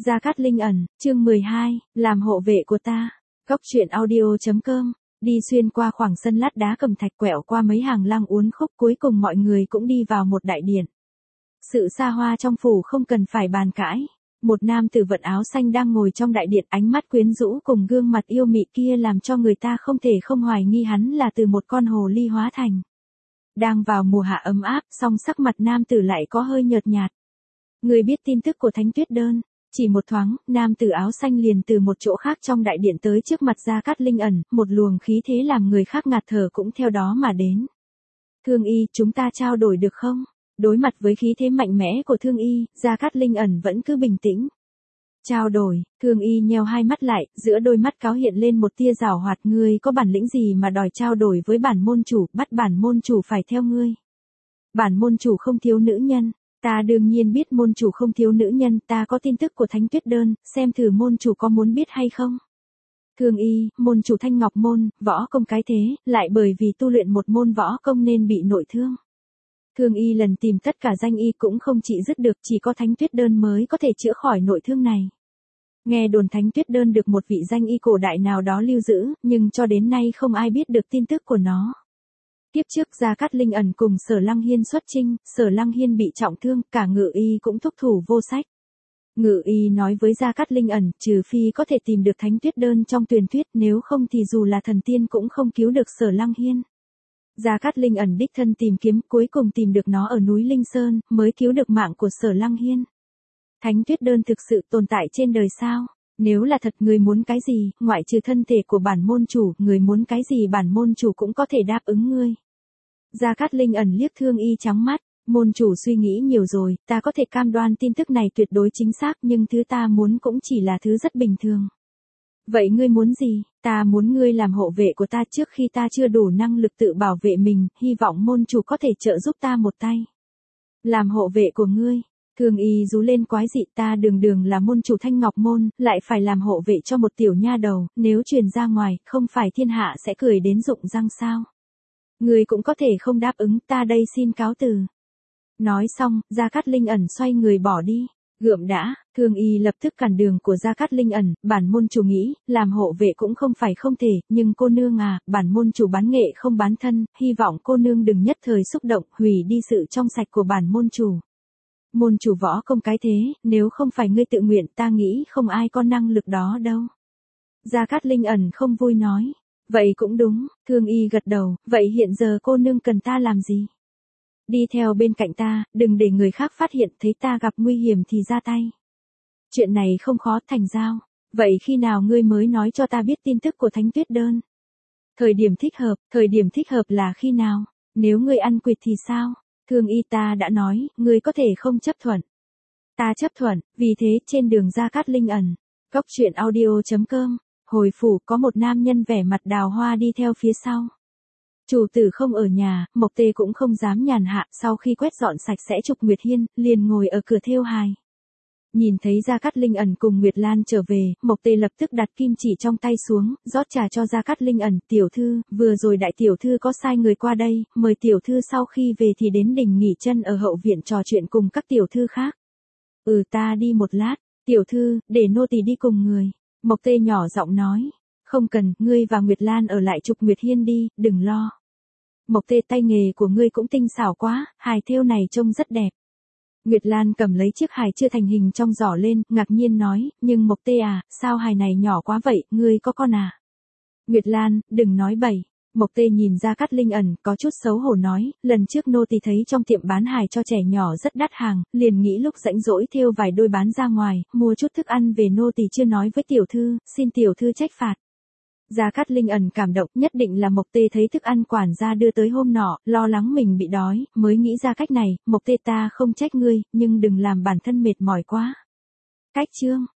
Gia Cát Linh ẩn, chương 12, làm hộ vệ của ta. Cốc truyện audio.com. Đi xuyên qua khoảng sân lát đá cẩm thạch, quẹo qua mấy hàng lăng uốn khúc, cuối cùng mọi người cũng đi vào một đại điện. Sự xa hoa trong phủ không cần phải bàn cãi. Một nam tử vận áo xanh đang ngồi trong đại điện, ánh mắt quyến rũ cùng gương mặt yêu mị kia làm cho người ta không thể không hoài nghi hắn là từ một con hồ ly hóa thành. Đang vào mùa hạ ấm áp, song sắc mặt nam tử lại có hơi nhợt nhạt. Người biết tin tức của Thánh Tuyết Đơn. Chỉ một thoáng, nam tử áo xanh liền từ một chỗ khác trong đại điện tới trước mặt Gia Cát Linh ẩn, một luồng khí thế làm người khác ngạt thở cũng theo đó mà đến. Thương y, chúng ta trao đổi được không? Đối mặt với khí thế mạnh mẽ của Thương y, Gia Cát Linh ẩn vẫn cứ bình tĩnh. Trao đổi, Thương y nheo hai mắt lại, giữa đôi mắt cáo hiện lên một tia giảo hoạt. Ngươi có bản lĩnh gì mà đòi trao đổi với bản môn chủ, bắt bản môn chủ phải theo ngươi. Bản môn chủ không thiếu nữ nhân. Ta đương nhiên biết môn chủ không thiếu nữ nhân, ta có tin tức của Thánh Tuyết Đơn, xem thử môn chủ có muốn biết hay không. Thương y, môn chủ Thanh Ngọc Môn, võ công cái thế, lại bởi vì tu luyện một môn võ công nên bị nội thương. Thương y lần tìm tất cả danh y cũng không trị dứt được, chỉ có Thánh Tuyết Đơn mới có thể chữa khỏi nội thương này. Nghe đồn Thánh Tuyết Đơn được một vị danh y cổ đại nào đó lưu giữ, nhưng cho đến nay không ai biết được tin tức của nó. Tiếp trước Gia Cát Linh ẩn cùng Sở Lăng Hiên xuất chinh, Sở Lăng Hiên bị trọng thương, cả Ngự y cũng thúc thủ vô sách. Ngự y nói với Gia Cát Linh ẩn, trừ phi có thể tìm được Thánh Tuyết Đơn trong truyền thuyết, nếu không thì dù là thần tiên cũng không cứu được Sở Lăng Hiên. Gia Cát Linh ẩn đích thân tìm kiếm, cuối cùng tìm được nó ở núi Linh Sơn, mới cứu được mạng của Sở Lăng Hiên. Thánh Tuyết Đơn thực sự tồn tại trên đời sao? Nếu là thật, người muốn cái gì, ngoại trừ thân thể của bản môn chủ, người muốn cái gì bản môn chủ cũng có thể đáp ứng ngươi. Gia Cát Linh ẩn liếc Thương y trắng mắt, môn chủ suy nghĩ nhiều rồi, ta có thể cam đoan tin tức này tuyệt đối chính xác, nhưng thứ ta muốn cũng chỉ là thứ rất bình thường. Vậy ngươi muốn gì? Ta muốn ngươi làm hộ vệ của ta trước khi ta chưa đủ năng lực tự bảo vệ mình, hy vọng môn chủ có thể trợ giúp ta một tay. Làm hộ vệ của ngươi? Thương y rú lên quái dị, ta đường là môn chủ Thanh Ngọc Môn, lại phải làm hộ vệ cho một tiểu nha đầu, nếu truyền ra ngoài, không phải thiên hạ sẽ cười đến rụng răng sao? Ngươi cũng có thể không đáp ứng, ta đây xin cáo từ. Nói xong, Gia Cát Linh ẩn xoay người bỏ đi. Gượm đã, Thương y lập tức cản đường của Gia Cát Linh ẩn, bản môn chủ nghĩ, làm hộ vệ cũng không phải không thể, nhưng cô nương à, bản môn chủ bán nghệ không bán thân, hy vọng cô nương đừng nhất thời xúc động, hủy đi sự trong sạch của bản môn chủ. Môn chủ võ công cái thế, nếu không phải ngươi tự nguyện, ta nghĩ không ai có năng lực đó đâu. Gia Cát Linh ẩn không vui nói. Vậy cũng đúng, Thương y gật đầu, vậy hiện giờ cô nương cần ta làm gì? Đi theo bên cạnh ta, đừng để người khác phát hiện, thấy ta gặp nguy hiểm thì ra tay. Chuyện này không khó, thành giao. Vậy khi nào ngươi mới nói cho ta biết tin tức của Thánh Tuyết Đơn? Thời điểm thích hợp là khi nào? Nếu ngươi ăn quỵt thì sao? Thương y, ta đã nói, ngươi có thể không chấp thuận. Ta chấp thuận, vì thế trên đường Gia Cát Linh ẩn. Cốc truyện audio.com. Hồi phủ có một nam nhân vẻ mặt đào hoa đi theo phía sau. Chủ tử không ở nhà, Mộc Tê cũng không dám nhàn hạ, sau khi quét dọn sạch sẽ Trục Nguyệt Hiên, liền ngồi ở cửa thêu hài. Nhìn thấy Gia Cát Linh ẩn cùng Nguyệt Lan trở về, Mộc Tê lập tức đặt kim chỉ trong tay xuống, rót trà cho Gia Cát Linh ẩn, tiểu thư, vừa rồi đại tiểu thư có sai người qua đây, mời tiểu thư sau khi về thì đến đình nghỉ chân ở hậu viện trò chuyện cùng các tiểu thư khác. Ta đi một lát, tiểu thư, để nô tỳ đi cùng người. Mộc Tê nhỏ giọng nói, không cần, ngươi và Nguyệt Lan ở lại Trục Nguyệt Hiên đi, đừng lo. Mộc Tê, tay nghề của ngươi cũng tinh xảo quá, hài thêu này trông rất đẹp. Nguyệt Lan cầm lấy chiếc hài chưa thành hình trong giỏ lên, ngạc nhiên nói, nhưng Mộc Tê à, sao hài này nhỏ quá vậy, ngươi có con à? Nguyệt Lan, đừng nói bậy. Mộc Tê nhìn Gia Cát Linh ẩn, có chút xấu hổ nói, lần trước nô tỳ thấy trong tiệm bán hài cho trẻ nhỏ rất đắt hàng, liền nghĩ lúc rảnh rỗi thêu vài đôi bán ra ngoài, mua chút thức ăn về nô tỳ chưa nói với tiểu thư, xin tiểu thư trách phạt. Gia Cát Linh ẩn cảm động, nhất định là Mộc Tê thấy thức ăn quản gia đưa tới hôm nọ, lo lắng mình bị đói, mới nghĩ ra cách này, Mộc Tê ta không trách ngươi, nhưng đừng làm bản thân mệt mỏi quá. Cách chương.